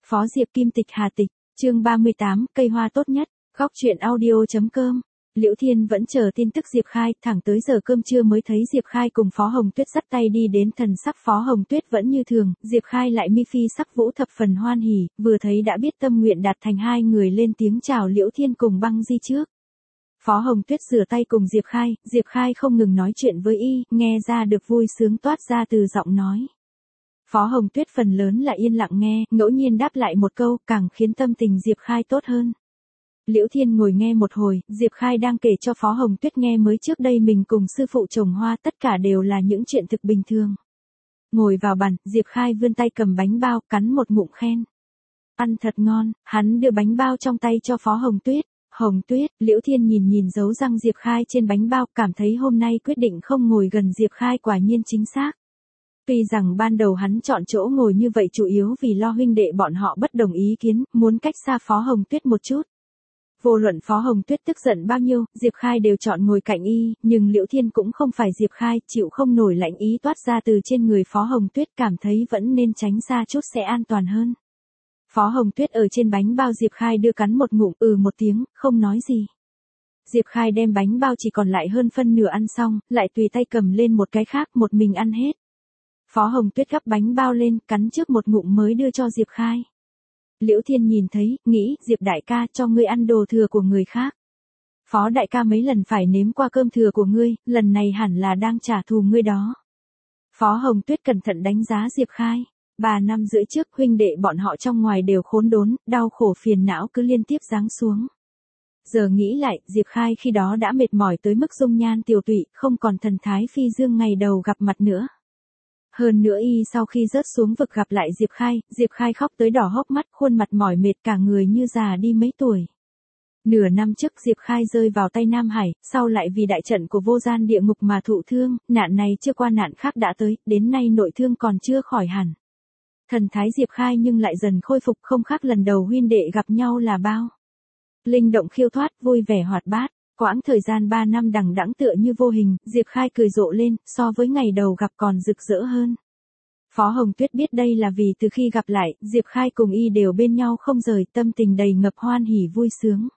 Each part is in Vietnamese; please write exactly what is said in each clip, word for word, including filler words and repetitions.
Phó Diệp Kim Tịch Hà Tịch, chương ba mươi tám, cây hoa tốt nhất, góc truyện audio.com. Liễu Thiên vẫn chờ tin tức Diệp Khai, thẳng tới giờ cơm trưa mới thấy Diệp Khai cùng Phó Hồng Tuyết dắt tay đi đến, thần sắc Phó Hồng Tuyết vẫn như thường, Diệp Khai lại mi phi sắc vũ thập phần hoan hỉ, vừa thấy đã biết tâm nguyện đạt thành, hai người lên tiếng chào Liễu Thiên cùng băng di trước. Phó Hồng Tuyết rửa tay cùng Diệp Khai, Diệp Khai không ngừng nói chuyện với y, nghe ra được vui sướng toát ra từ giọng nói. Phó Hồng Tuyết phần lớn là yên lặng nghe, ngẫu nhiên đáp lại một câu, càng khiến tâm tình Diệp Khai tốt hơn. Liễu Thiên ngồi nghe một hồi, Diệp Khai đang kể cho Phó Hồng Tuyết nghe mới trước đây mình cùng sư phụ trồng hoa, tất cả đều là những chuyện thực bình thường. Ngồi vào bàn, Diệp Khai vươn tay cầm bánh bao, cắn một ngụm khen. Ăn thật ngon, hắn đưa bánh bao trong tay cho Phó Hồng Tuyết. Hồng Tuyết, Liễu Thiên nhìn nhìn dấu răng Diệp Khai trên bánh bao, cảm thấy hôm nay quyết định không ngồi gần Diệp Khai quả nhiên chính xác. Tuy rằng ban đầu hắn chọn chỗ ngồi như vậy chủ yếu vì lo huynh đệ bọn họ bất đồng ý kiến, muốn cách xa Phó Hồng Tuyết một chút. Vô luận Phó Hồng Tuyết tức giận bao nhiêu, Diệp Khai đều chọn ngồi cạnh y, nhưng Liễu Thiên cũng không phải Diệp Khai, chịu không nổi lạnh ý toát ra từ trên người Phó Hồng Tuyết, cảm thấy vẫn nên tránh xa chút sẽ an toàn hơn. Phó Hồng Tuyết ở trên bánh bao Diệp Khai đưa cắn một ngụm, ừ một tiếng, không nói gì. Diệp Khai đem bánh bao chỉ còn lại hơn phân nửa ăn xong, lại tùy tay cầm lên một cái khác, một mình ăn hết. Phó Hồng Tuyết gắp bánh bao lên, cắn trước một ngụm mới đưa cho Diệp Khai. Liễu Thiên nhìn thấy, nghĩ, Diệp đại ca cho ngươi ăn đồ thừa của người khác. Phó đại ca mấy lần phải nếm qua cơm thừa của ngươi, lần này hẳn là đang trả thù ngươi đó. Phó Hồng Tuyết cẩn thận đánh giá Diệp Khai. Ba năm rưỡi trước, huynh đệ bọn họ trong ngoài đều khốn đốn, đau khổ phiền não cứ liên tiếp giáng xuống. Giờ nghĩ lại, Diệp Khai khi đó đã mệt mỏi tới mức dung nhan tiều tụy, không còn thần thái phi dương ngày đầu gặp mặt nữa. Hơn nữa y sau khi rớt xuống vực gặp lại Diệp Khai, Diệp Khai khóc tới đỏ hốc mắt, khuôn mặt mỏi mệt cả người như già đi mấy tuổi. Nửa năm trước Diệp Khai rơi vào tay Nam Hải, sau lại vì đại trận của vô gian địa ngục mà thụ thương, nạn này chưa qua nạn khác đã tới, đến nay nội thương còn chưa khỏi hẳn. Thần thái Diệp Khai nhưng lại dần khôi phục, không khác lần đầu huynh đệ gặp nhau là bao. Linh động khiêu thoát, vui vẻ hoạt bát, quãng thời gian ba năm đằng đẵng tựa như vô hình, Diệp Khai cười rộ lên, so với ngày đầu gặp còn rực rỡ hơn. Phó Hồng Tuyết biết đây là vì từ khi gặp lại, Diệp Khai cùng y đều bên nhau không rời, tâm tình đầy ngập hoan hỉ vui sướng.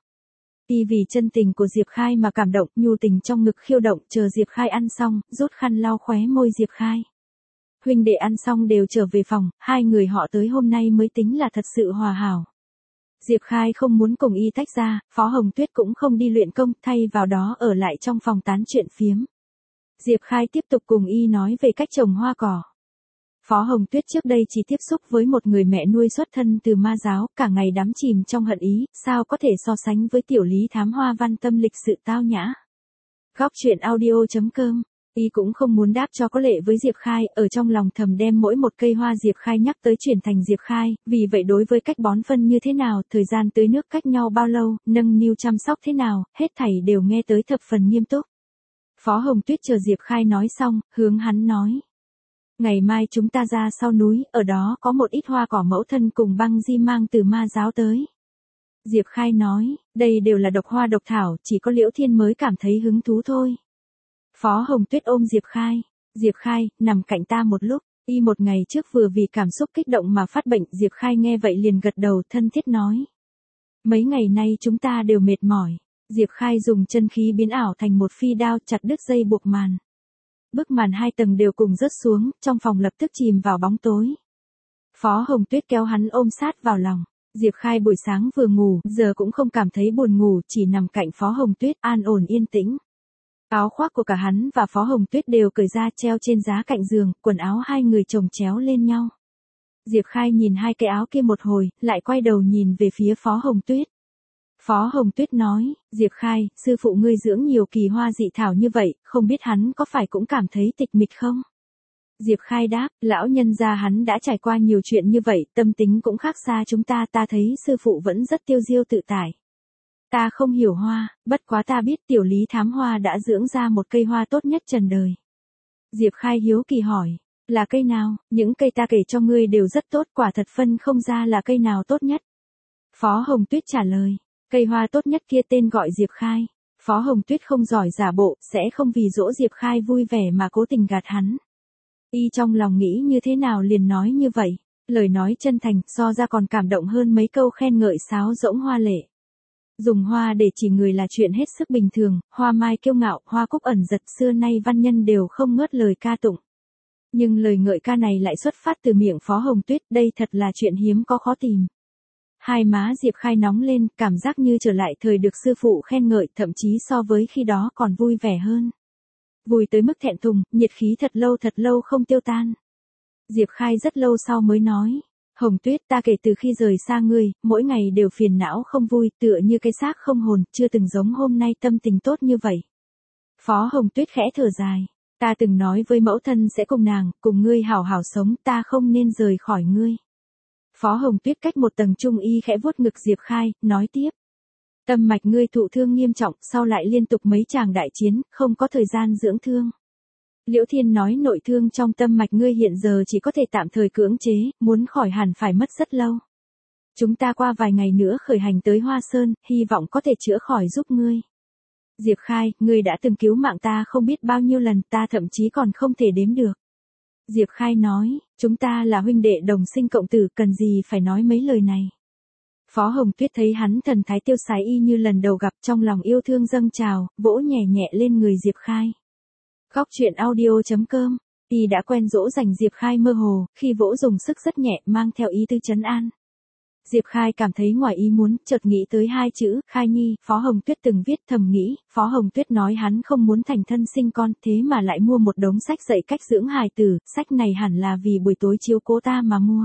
Y vì chân tình của Diệp Khai mà cảm động, nhu tình trong ngực khiêu động, chờ Diệp Khai ăn xong, rút khăn lau khóe môi Diệp Khai. Huynh đệ ăn xong đều trở về phòng, hai người họ tới hôm nay mới tính là thật sự hòa hảo. Diệp Khai không muốn cùng y tách ra, Phó Hồng Tuyết cũng không đi luyện công, thay vào đó ở lại trong phòng tán chuyện phiếm. Diệp Khai tiếp tục cùng y nói về cách trồng hoa cỏ. Phó Hồng Tuyết trước đây chỉ tiếp xúc với một người mẹ nuôi xuất thân từ ma giáo, cả ngày đắm chìm trong hận ý, sao có thể so sánh với tiểu lý thám hoa văn tâm lịch sự tao nhã. Góc truyện audio.com. Y cũng không muốn đáp cho có lệ với Diệp Khai, ở trong lòng thầm đem mỗi một cây hoa Diệp Khai nhắc tới chuyển thành Diệp Khai, vì vậy đối với cách bón phân như thế nào, thời gian tưới nước cách nhau bao lâu, nâng niu chăm sóc thế nào, hết thảy đều nghe tới thập phần nghiêm túc. Phó Hồng Tuyết chờ Diệp Khai nói xong, hướng hắn nói. Ngày mai chúng ta ra sau núi, ở đó có một ít hoa cỏ mẫu thân cùng băng di mang từ ma giáo tới. Diệp Khai nói, đây đều là độc hoa độc thảo, chỉ có Liễu Thiên mới cảm thấy hứng thú thôi. Phó Hồng Tuyết ôm Diệp Khai. Diệp Khai, nằm cạnh ta một lúc, y một ngày trước vừa vì cảm xúc kích động mà phát bệnh, Diệp Khai nghe vậy liền gật đầu thân thiết nói. Mấy ngày nay chúng ta đều mệt mỏi. Diệp Khai dùng chân khí biến ảo thành một phi đao chặt đứt dây buộc màn. Bức màn hai tầng đều cùng rớt xuống, trong phòng lập tức chìm vào bóng tối. Phó Hồng Tuyết kéo hắn ôm sát vào lòng. Diệp Khai buổi sáng vừa ngủ, giờ cũng không cảm thấy buồn ngủ, chỉ nằm cạnh Phó Hồng Tuyết an ổn yên tĩnh. Áo khoác của cả hắn và Phó Hồng Tuyết đều cởi ra treo trên giá cạnh giường, quần áo hai người chồng chéo lên nhau. Diệp Khai nhìn hai cái áo kia một hồi, lại quay đầu nhìn về phía Phó Hồng Tuyết. Phó Hồng Tuyết nói, Diệp Khai, sư phụ ngươi dưỡng nhiều kỳ hoa dị thảo như vậy, không biết hắn có phải cũng cảm thấy tịch mịch không? Diệp Khai đáp, lão nhân gia hắn đã trải qua nhiều chuyện như vậy, tâm tính cũng khác xa chúng ta, ta thấy sư phụ vẫn rất tiêu diêu tự tại. Ta không hiểu hoa, bất quá ta biết tiểu lý thám hoa đã dưỡng ra một cây hoa tốt nhất trần đời. Diệp Khai hiếu kỳ hỏi, là cây nào, những cây ta kể cho ngươi đều rất tốt, quả thật phân không ra là cây nào tốt nhất. Phó Hồng Tuyết trả lời, cây hoa tốt nhất kia tên gọi Diệp Khai. Phó Hồng Tuyết không giỏi giả bộ, sẽ không vì dỗ Diệp Khai vui vẻ mà cố tình gạt hắn. Y trong lòng nghĩ như thế nào liền nói như vậy. Lời nói chân thành, so ra còn cảm động hơn mấy câu khen ngợi sáo rỗng hoa lệ. Dùng hoa để chỉ người là chuyện hết sức bình thường, hoa mai kiêu ngạo, hoa cúc ẩn giật, xưa nay văn nhân đều không ngớt lời ca tụng. Nhưng lời ngợi ca này lại xuất phát từ miệng Phó Hồng Tuyết, đây thật là chuyện hiếm có khó tìm. Hai má Diệp Khai nóng lên, cảm giác như trở lại thời được sư phụ khen ngợi, thậm chí so với khi đó còn vui vẻ hơn. Vui tới mức thẹn thùng, nhiệt khí thật lâu thật lâu không tiêu tan. Diệp Khai rất lâu sau mới nói, Hồng Tuyết, ta kể từ khi rời xa ngươi, mỗi ngày đều phiền não không vui, tựa như cái xác không hồn, chưa từng giống hôm nay tâm tình tốt như vậy. Phó Hồng Tuyết khẽ thở dài, ta từng nói với mẫu thân sẽ cùng nàng, cùng ngươi hảo hảo sống, ta không nên rời khỏi ngươi. Phó Hồng Tuyết cách một tầng trung y khẽ vuốt ngực Diệp Khai, nói tiếp. Tâm mạch ngươi thụ thương nghiêm trọng, sau lại liên tục mấy tràng đại chiến, không có thời gian dưỡng thương. Liễu Thiên nói nội thương trong tâm mạch ngươi hiện giờ chỉ có thể tạm thời cưỡng chế, muốn khỏi hẳn phải mất rất lâu. Chúng ta qua vài ngày nữa khởi hành tới Hoa Sơn, hy vọng có thể chữa khỏi giúp ngươi. Diệp Khai, ngươi đã từng cứu mạng ta không biết bao nhiêu lần, ta thậm chí còn không thể đếm được. Diệp Khai nói, chúng ta là huynh đệ đồng sinh cộng tử, cần gì phải nói mấy lời này. Phó Hồng Tuyết thấy hắn thần thái tiêu sái y như lần đầu gặp, trong lòng yêu thương dâng trào, vỗ nhẹ nhẹ lên người Diệp Khai. Góc truyện audio chấm com, y đã quen dỗ dành Diệp Khai mơ hồ, khi vỗ dùng sức rất nhẹ, mang theo ý tư trấn an. Diệp Khai cảm thấy ngoài ý muốn, chợt nghĩ tới hai chữ, Khai Nhi, Phó Hồng Tuyết từng viết, thầm nghĩ, Phó Hồng Tuyết nói hắn không muốn thành thân sinh con, thế mà lại mua một đống sách dạy cách dưỡng hài tử, sách này hẳn là vì buổi tối chiếu cố ta mà mua.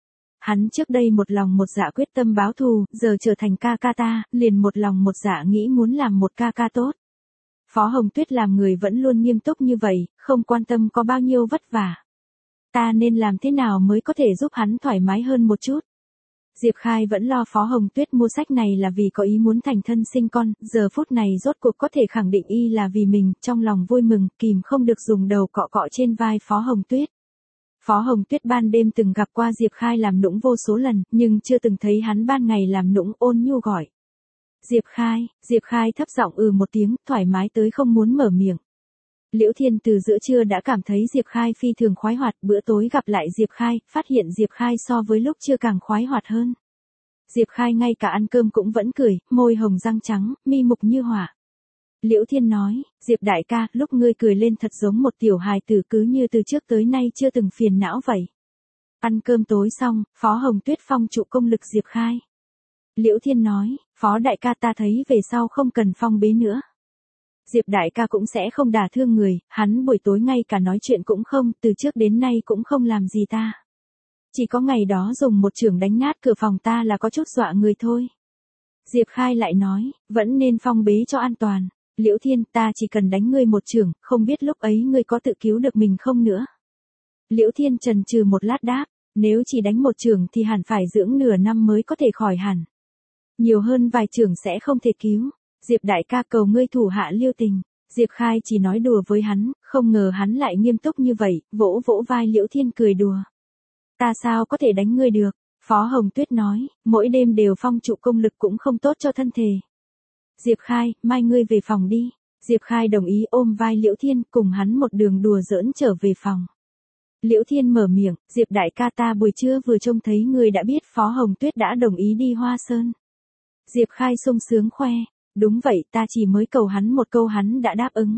Hắn trước đây một lòng một dạ quyết tâm báo thù, giờ trở thành ca ca ta, liền một lòng một dạ nghĩ muốn làm một ca ca tốt. Phó Hồng Tuyết làm người vẫn luôn nghiêm túc như vậy, không quan tâm có bao nhiêu vất vả. Ta nên làm thế nào mới có thể giúp hắn thoải mái hơn một chút? Diệp Khai vẫn lo Phó Hồng Tuyết mua sách này là vì có ý muốn thành thân sinh con, giờ phút này rốt cuộc có thể khẳng định y là vì mình, trong lòng vui mừng, kìm không được dùng đầu cọ cọ trên vai Phó Hồng Tuyết. Phó Hồng Tuyết ban đêm từng gặp qua Diệp Khai làm nũng vô số lần, nhưng chưa từng thấy hắn ban ngày làm nũng, ôn nhu gọi. Diệp Khai, Diệp Khai thấp giọng ừ một tiếng, thoải mái tới không muốn mở miệng. Liễu Thiên từ giữa trưa đã cảm thấy Diệp Khai phi thường khoái hoạt, bữa tối gặp lại Diệp Khai, phát hiện Diệp Khai so với lúc chưa càng khoái hoạt hơn. Diệp Khai ngay cả ăn cơm cũng vẫn cười, môi hồng răng trắng, mi mục như hỏa. Liễu Thiên nói, Diệp đại ca, lúc ngươi cười lên thật giống một tiểu hài tử, cứ như từ trước tới nay chưa từng phiền não vậy. Ăn cơm tối xong, Phó Hồng Tuyết phong trụ công lực Diệp Khai. Liễu Thiên nói, Phó đại ca, ta thấy về sau không cần phong bế nữa. Diệp đại ca cũng sẽ không đả thương người, hắn buổi tối ngay cả nói chuyện cũng không, từ trước đến nay cũng không làm gì ta. Chỉ có ngày đó dùng một chưởng đánh nát cửa phòng ta là có chút dọa người thôi. Diệp Khai lại nói, vẫn nên phong bế cho an toàn. Liễu Thiên, ta chỉ cần đánh ngươi một chưởng, không biết lúc ấy ngươi có tự cứu được mình không nữa. Liễu Thiên chần chừ một lát đáp, nếu chỉ đánh một chưởng thì hẳn phải dưỡng nửa năm mới có thể khỏi hẳn. Nhiều hơn vài chưởng sẽ không thể cứu. Diệp đại ca, cầu ngươi thủ hạ lưu tình. Diệp Khai chỉ nói đùa với hắn, không ngờ hắn lại nghiêm túc như vậy, vỗ vỗ vai Liễu Thiên cười đùa. Ta sao có thể đánh ngươi được? Phó Hồng Tuyết nói, mỗi đêm đều phong trụ công lực cũng không tốt cho thân thể. Diệp Khai, mai ngươi về phòng đi. Diệp Khai đồng ý, ôm vai Liễu Thiên, cùng hắn một đường đùa giỡn trở về phòng. Liễu Thiên mở miệng, Diệp đại ca, ta buổi trưa vừa trông thấy ngươi đã biết Phó Hồng Tuyết đã đồng ý đi Hoa Sơn. Diệp Khai sung sướng khoe, đúng vậy, ta chỉ mới cầu hắn một câu hắn đã đáp ứng.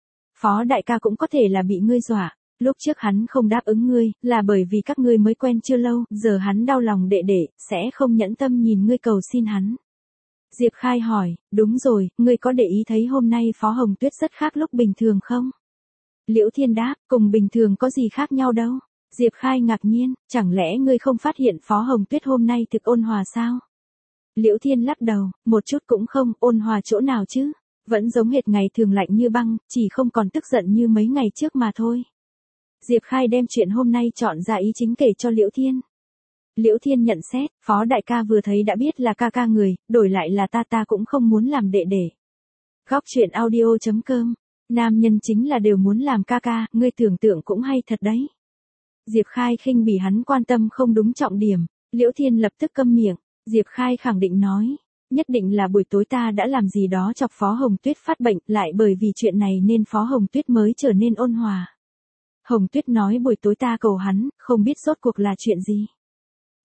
Phó đại ca cũng có thể là bị ngươi dọa, lúc trước hắn không đáp ứng ngươi, là bởi vì các ngươi mới quen chưa lâu, giờ hắn đau lòng đệ đệ, sẽ không nhẫn tâm nhìn ngươi cầu xin hắn. Diệp Khai hỏi, đúng rồi, ngươi có để ý thấy hôm nay Phó Hồng Tuyết rất khác lúc bình thường không? Liễu Thiên đáp, cùng bình thường có gì khác nhau đâu. Diệp Khai ngạc nhiên, chẳng lẽ ngươi không phát hiện Phó Hồng Tuyết hôm nay thực ôn hòa sao? Liễu Thiên lắc đầu, một chút cũng không, ôn hòa chỗ nào chứ? Vẫn giống hệt ngày thường lạnh như băng, chỉ không còn tức giận như mấy ngày trước mà thôi. Diệp Khai đem chuyện hôm nay chọn ra ý chính kể cho Liễu Thiên. Liễu Thiên nhận xét, Phó đại ca vừa thấy đã biết là ca ca người, đổi lại là ta ta cũng không muốn làm đệ đệ. Góc truyện audio chấm com, nam nhân chính là đều muốn làm ca ca, ngươi tưởng tượng cũng hay thật đấy. Diệp Khai khinh bỉ hắn quan tâm không đúng trọng điểm, Liễu Thiên lập tức câm miệng. Diệp Khai khẳng định nói, nhất định là buổi tối ta đã làm gì đó chọc Phó Hồng Tuyết phát bệnh, lại bởi vì chuyện này nên Phó Hồng Tuyết mới trở nên ôn hòa. Hồng Tuyết nói buổi tối ta cầu hắn, không biết rốt cuộc là chuyện gì.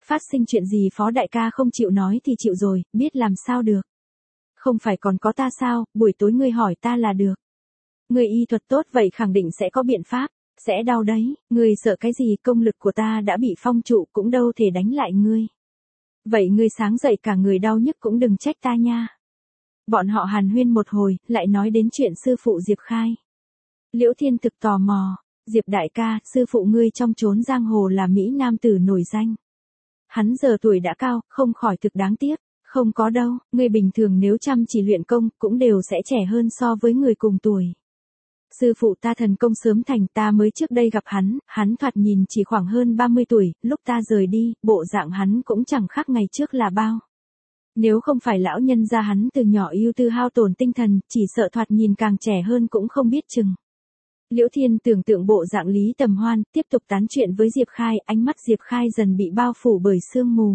Phát sinh chuyện gì Phó đại ca không chịu nói thì chịu rồi, biết làm sao được. Không phải còn có ta sao, buổi tối ngươi hỏi ta là được. Ngươi y thuật tốt vậy khẳng định sẽ có biện pháp, sẽ đau đấy, ngươi sợ cái gì, công lực của ta đã bị phong trụ cũng đâu thể đánh lại ngươi. Vậy ngươi sáng dậy cả người đau nhức cũng đừng trách ta nha. Bọn họ hàn huyên một hồi, lại nói đến chuyện sư phụ Diệp Khai. Liễu Thiên thực tò mò, Diệp đại ca, sư phụ ngươi trong chốn giang hồ là Mỹ nam tử nổi danh. Hắn giờ tuổi đã cao, không khỏi thực đáng tiếc. Không có đâu, người bình thường nếu chăm chỉ luyện công cũng đều sẽ trẻ hơn so với người cùng tuổi. Sư phụ ta thần công sớm thành, ta mới trước đây gặp hắn, hắn thoạt nhìn chỉ khoảng hơn ba mươi tuổi, lúc ta rời đi, bộ dạng hắn cũng chẳng khác ngày trước là bao. Nếu không phải lão nhân gia hắn từ nhỏ ưu tư hao tổn tinh thần, chỉ sợ thoạt nhìn càng trẻ hơn cũng không biết chừng. Liễu Thiên tưởng tượng bộ dạng Lý Tầm Hoan, tiếp tục tán chuyện với Diệp Khai, ánh mắt Diệp Khai dần bị bao phủ bởi sương mù.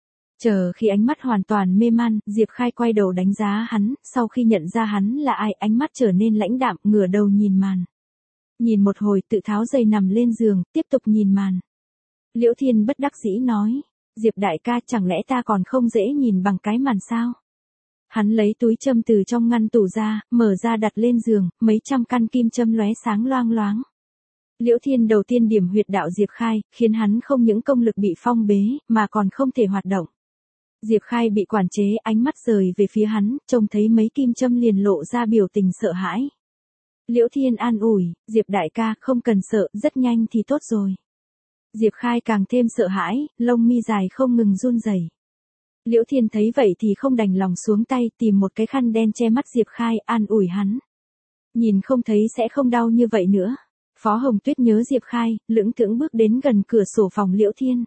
Chờ khi ánh mắt hoàn toàn mê man, Diệp Khai quay đầu đánh giá hắn, sau khi nhận ra hắn là ai, ánh mắt trở nên lãnh đạm, ngửa đầu nhìn màn. Nhìn một hồi, tự tháo dây nằm lên giường, tiếp tục nhìn màn. Liễu Thiên bất đắc dĩ nói, Diệp đại ca chẳng lẽ ta còn không dễ nhìn bằng cái màn sao? Hắn lấy túi châm từ trong ngăn tủ ra, mở ra đặt lên giường, mấy trăm căn kim châm lóe sáng loang loáng. Liễu Thiên đầu tiên điểm huyệt đạo Diệp Khai, khiến hắn không những công lực bị phong bế, mà còn không thể hoạt động. Diệp Khai bị quản chế, ánh mắt rời về phía hắn, trông thấy mấy kim châm liền lộ ra biểu tình sợ hãi. Liễu Thiên an ủi, Diệp đại ca, không cần sợ, rất nhanh thì tốt rồi. Diệp Khai càng thêm sợ hãi, lông mi dài không ngừng run rẩy. Liễu Thiên thấy vậy thì không đành lòng xuống tay, tìm một cái khăn đen che mắt Diệp Khai, an ủi hắn. Nhìn không thấy sẽ không đau như vậy nữa. Phó Hồng Tuyết nhớ Diệp Khai, lững thững bước đến gần cửa sổ phòng Liễu Thiên.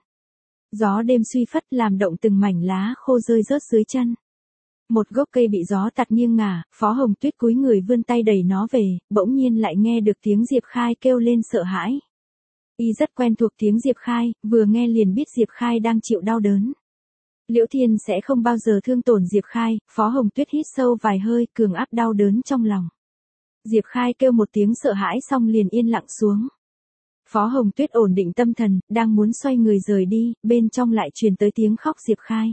Gió đêm suy phất làm động từng mảnh lá khô rơi rớt dưới chân. Một gốc cây bị gió tạt nghiêng ngả, Phó Hồng Tuyết cúi người vươn tay đẩy nó về, bỗng nhiên lại nghe được tiếng Diệp Khai kêu lên sợ hãi. Y rất quen thuộc tiếng Diệp Khai, vừa nghe liền biết Diệp Khai đang chịu đau đớn. Liễu Thiên sẽ không bao giờ thương tổn Diệp Khai, Phó Hồng Tuyết hít sâu vài hơi, cường áp đau đớn trong lòng. Diệp Khai kêu một tiếng sợ hãi xong liền yên lặng xuống. Phó Hồng Tuyết ổn định tâm thần, đang muốn xoay người rời đi, bên trong lại truyền tới tiếng khóc Diệp Khai.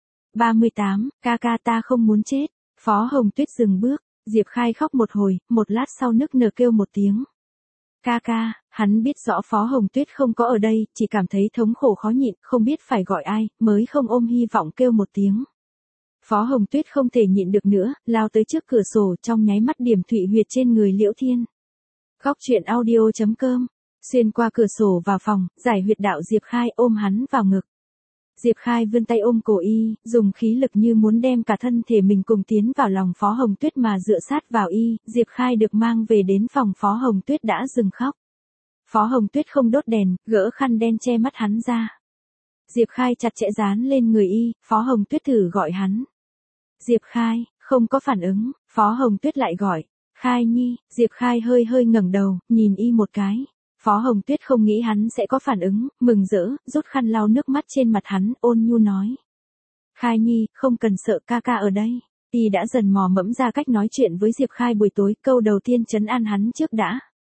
ba mươi tám, ca ca ta không muốn chết. Phó Hồng Tuyết dừng bước, Diệp Khai khóc một hồi, một lát sau nức nở kêu một tiếng. Ca ca, hắn biết rõ Phó Hồng Tuyết không có ở đây, chỉ cảm thấy thống khổ khó nhịn, không biết phải gọi ai, mới không ôm hy vọng kêu một tiếng. Phó Hồng Tuyết không thể nhịn được nữa, lao tới trước cửa sổ, trong nháy mắt điểm thụy huyệt trên người Liễu Thiên. Khóc chuyện audio chấm com, xuyên qua cửa sổ vào phòng, giải huyệt đạo Diệp Khai, ôm hắn vào ngực. Diệp Khai vươn tay ôm cổ y, dùng khí lực như muốn đem cả thân thể mình cùng tiến vào lòng Phó Hồng Tuyết mà dựa sát vào y, Diệp Khai được mang về đến phòng Phó Hồng Tuyết đã dừng khóc. Phó Hồng Tuyết không đốt đèn, gỡ khăn đen che mắt hắn ra. Diệp Khai chặt chẽ dán lên người y, Phó Hồng Tuyết thử gọi hắn. Diệp Khai, không có phản ứng, Phó Hồng Tuyết lại gọi. Khai Nhi, Diệp Khai hơi hơi ngẩng đầu, nhìn y một cái. Phó Hồng Tuyết không nghĩ hắn sẽ có phản ứng, mừng rỡ, rút khăn lau nước mắt trên mặt hắn, ôn nhu nói. Khai Nhi, không cần sợ, ca ca ở đây. Y đã dần mò mẫm ra cách nói chuyện với Diệp Khai buổi tối, câu đầu tiên trấn an hắn trước đã.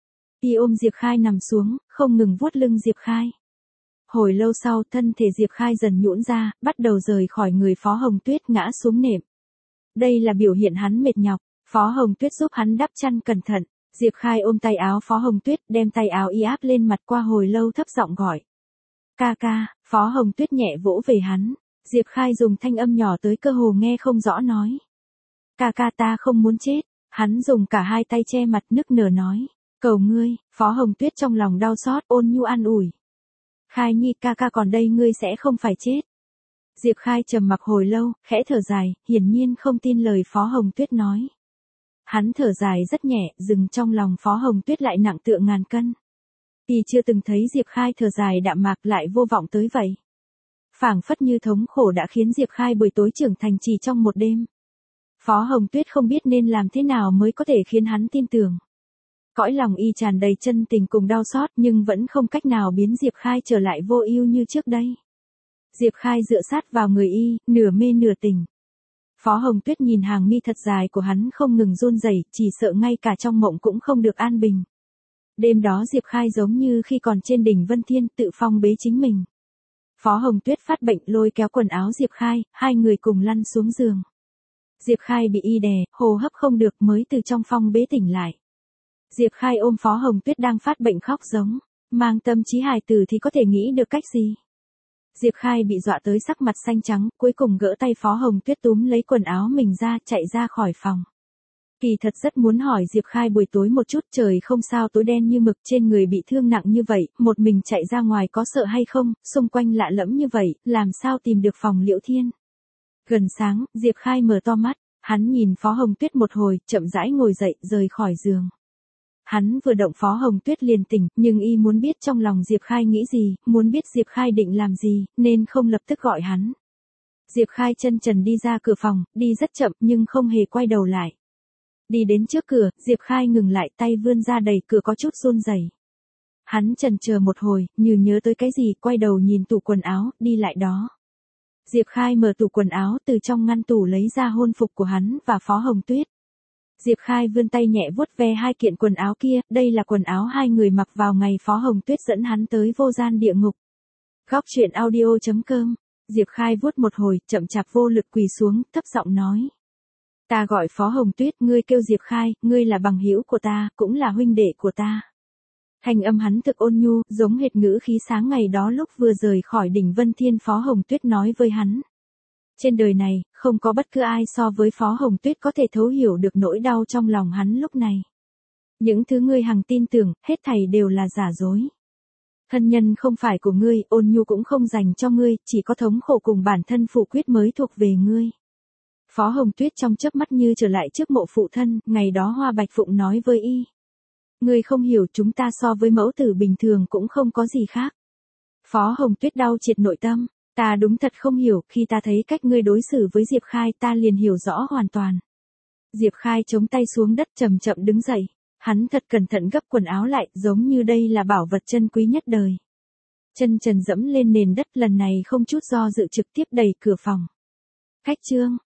Y ôm Diệp Khai nằm xuống, không ngừng vuốt lưng Diệp Khai. Hồi lâu sau, thân thể Diệp Khai dần nhũn ra, bắt đầu rời khỏi người Phó Hồng Tuyết ngã xuống nệm. Đây là biểu hiện hắn mệt nhọc, Phó Hồng Tuyết giúp hắn đắp chăn cẩn thận. Diệp Khai ôm tay áo Phó Hồng Tuyết, đem tay áo y áp lên mặt, qua hồi lâu thấp giọng gọi. Ca ca, Phó Hồng Tuyết nhẹ vỗ về hắn. Diệp Khai dùng thanh âm nhỏ tới cơ hồ nghe không rõ nói. Ca ca ta không muốn chết. Hắn dùng cả hai tay che mặt nức nở nói. Cầu ngươi, Phó Hồng Tuyết trong lòng đau xót, ôn nhu an ủi. Khai Nhi, ca ca còn đây, ngươi sẽ không phải chết. Diệp Khai trầm mặc hồi lâu, khẽ thở dài, hiển nhiên không tin lời Phó Hồng Tuyết nói. Hắn thở dài rất nhẹ, dừng trong lòng Phó Hồng Tuyết lại nặng tựa ngàn cân. Y chưa từng thấy Diệp Khai thở dài đạm mạc lại vô vọng tới vậy. Phảng phất như thống khổ đã khiến Diệp Khai buổi tối trưởng thành chỉ trong một đêm. Phó Hồng Tuyết không biết nên làm thế nào mới có thể khiến hắn tin tưởng. Cõi lòng y tràn đầy chân tình cùng đau xót nhưng vẫn không cách nào biến Diệp Khai trở lại vô ưu như trước đây. Diệp Khai dựa sát vào người y, nửa mê nửa tỉnh. Phó Hồng Tuyết nhìn hàng mi thật dài của hắn không ngừng run rẩy, chỉ sợ ngay cả trong mộng cũng không được an bình. Đêm đó Diệp Khai giống như khi còn trên đỉnh Vân Thiên tự phong bế chính mình. Phó Hồng Tuyết phát bệnh lôi kéo quần áo Diệp Khai, hai người cùng lăn xuống giường. Diệp Khai bị y đè, hô hấp không được mới từ trong phong bế tỉnh lại. Diệp Khai ôm Phó Hồng Tuyết đang phát bệnh khóc giống, mang tâm trí hài tử thì có thể nghĩ được cách gì. Diệp Khai bị dọa tới sắc mặt xanh trắng, cuối cùng gỡ tay Phó Hồng Tuyết túm lấy quần áo mình ra, chạy ra khỏi phòng. Kỳ thật rất muốn hỏi Diệp Khai buổi tối một chút, trời không sao tối đen như mực, trên người bị thương nặng như vậy, một mình chạy ra ngoài có sợ hay không, xung quanh lạ lẫm như vậy, làm sao tìm được phòng Liễu Thiên. Gần sáng, Diệp Khai mở to mắt, hắn nhìn Phó Hồng Tuyết một hồi, chậm rãi ngồi dậy, rời khỏi giường. Hắn vừa động Phó Hồng Tuyết liền tỉnh, nhưng y muốn biết trong lòng Diệp Khai nghĩ gì, muốn biết Diệp Khai định làm gì, nên không lập tức gọi hắn. Diệp Khai chân trần đi ra cửa phòng, đi rất chậm nhưng không hề quay đầu lại. Đi đến trước cửa, Diệp Khai ngừng lại, tay vươn ra đẩy cửa có chút run rẩy. Hắn chần chờ một hồi, như nhớ tới cái gì, quay đầu nhìn tủ quần áo, đi lại đó. Diệp Khai mở tủ quần áo, từ trong ngăn tủ lấy ra hôn phục của hắn và Phó Hồng Tuyết. Diệp Khai vươn tay nhẹ vuốt ve hai kiện quần áo kia, đây là quần áo hai người mặc vào ngày Phó Hồng Tuyết dẫn hắn tới vô gian địa ngục. Góc truyện audio chấm com. Diệp Khai vuốt một hồi, chậm chạp vô lực quỳ xuống, thấp giọng nói. Ta gọi Phó Hồng Tuyết, ngươi kêu Diệp Khai, ngươi là bằng hữu của ta, cũng là huynh đệ của ta. Thanh âm hắn thực ôn nhu, giống hệt ngữ khí sáng ngày đó lúc vừa rời khỏi đỉnh Vân Thiên. Phó Hồng Tuyết nói với hắn. Trên đời này, không có bất cứ ai so với Phó Hồng Tuyết có thể thấu hiểu được nỗi đau trong lòng hắn lúc này. Những thứ ngươi hằng tin tưởng, hết thảy đều là giả dối. Thân nhân không phải của ngươi, ôn nhu cũng không dành cho ngươi, chỉ có thống khổ cùng bản thân phụ quyết mới thuộc về ngươi. Phó Hồng Tuyết trong chớp mắt như trở lại trước mộ phụ thân, ngày đó Hoa Bạch Phụng nói với y. Ngươi không hiểu, chúng ta so với mẫu tử bình thường cũng không có gì khác. Phó Hồng Tuyết đau triệt nội tâm, ta đúng thật không hiểu, khi ta thấy cách ngươi đối xử với Diệp Khai ta liền hiểu rõ hoàn toàn. Diệp Khai chống tay xuống đất chậm chậm đứng dậy, hắn thật cẩn thận gấp quần áo lại, giống như đây là bảo vật chân quý nhất đời. Chân trần dẫm lên nền đất, lần này không chút do dự trực tiếp đẩy cửa phòng. Khách trương.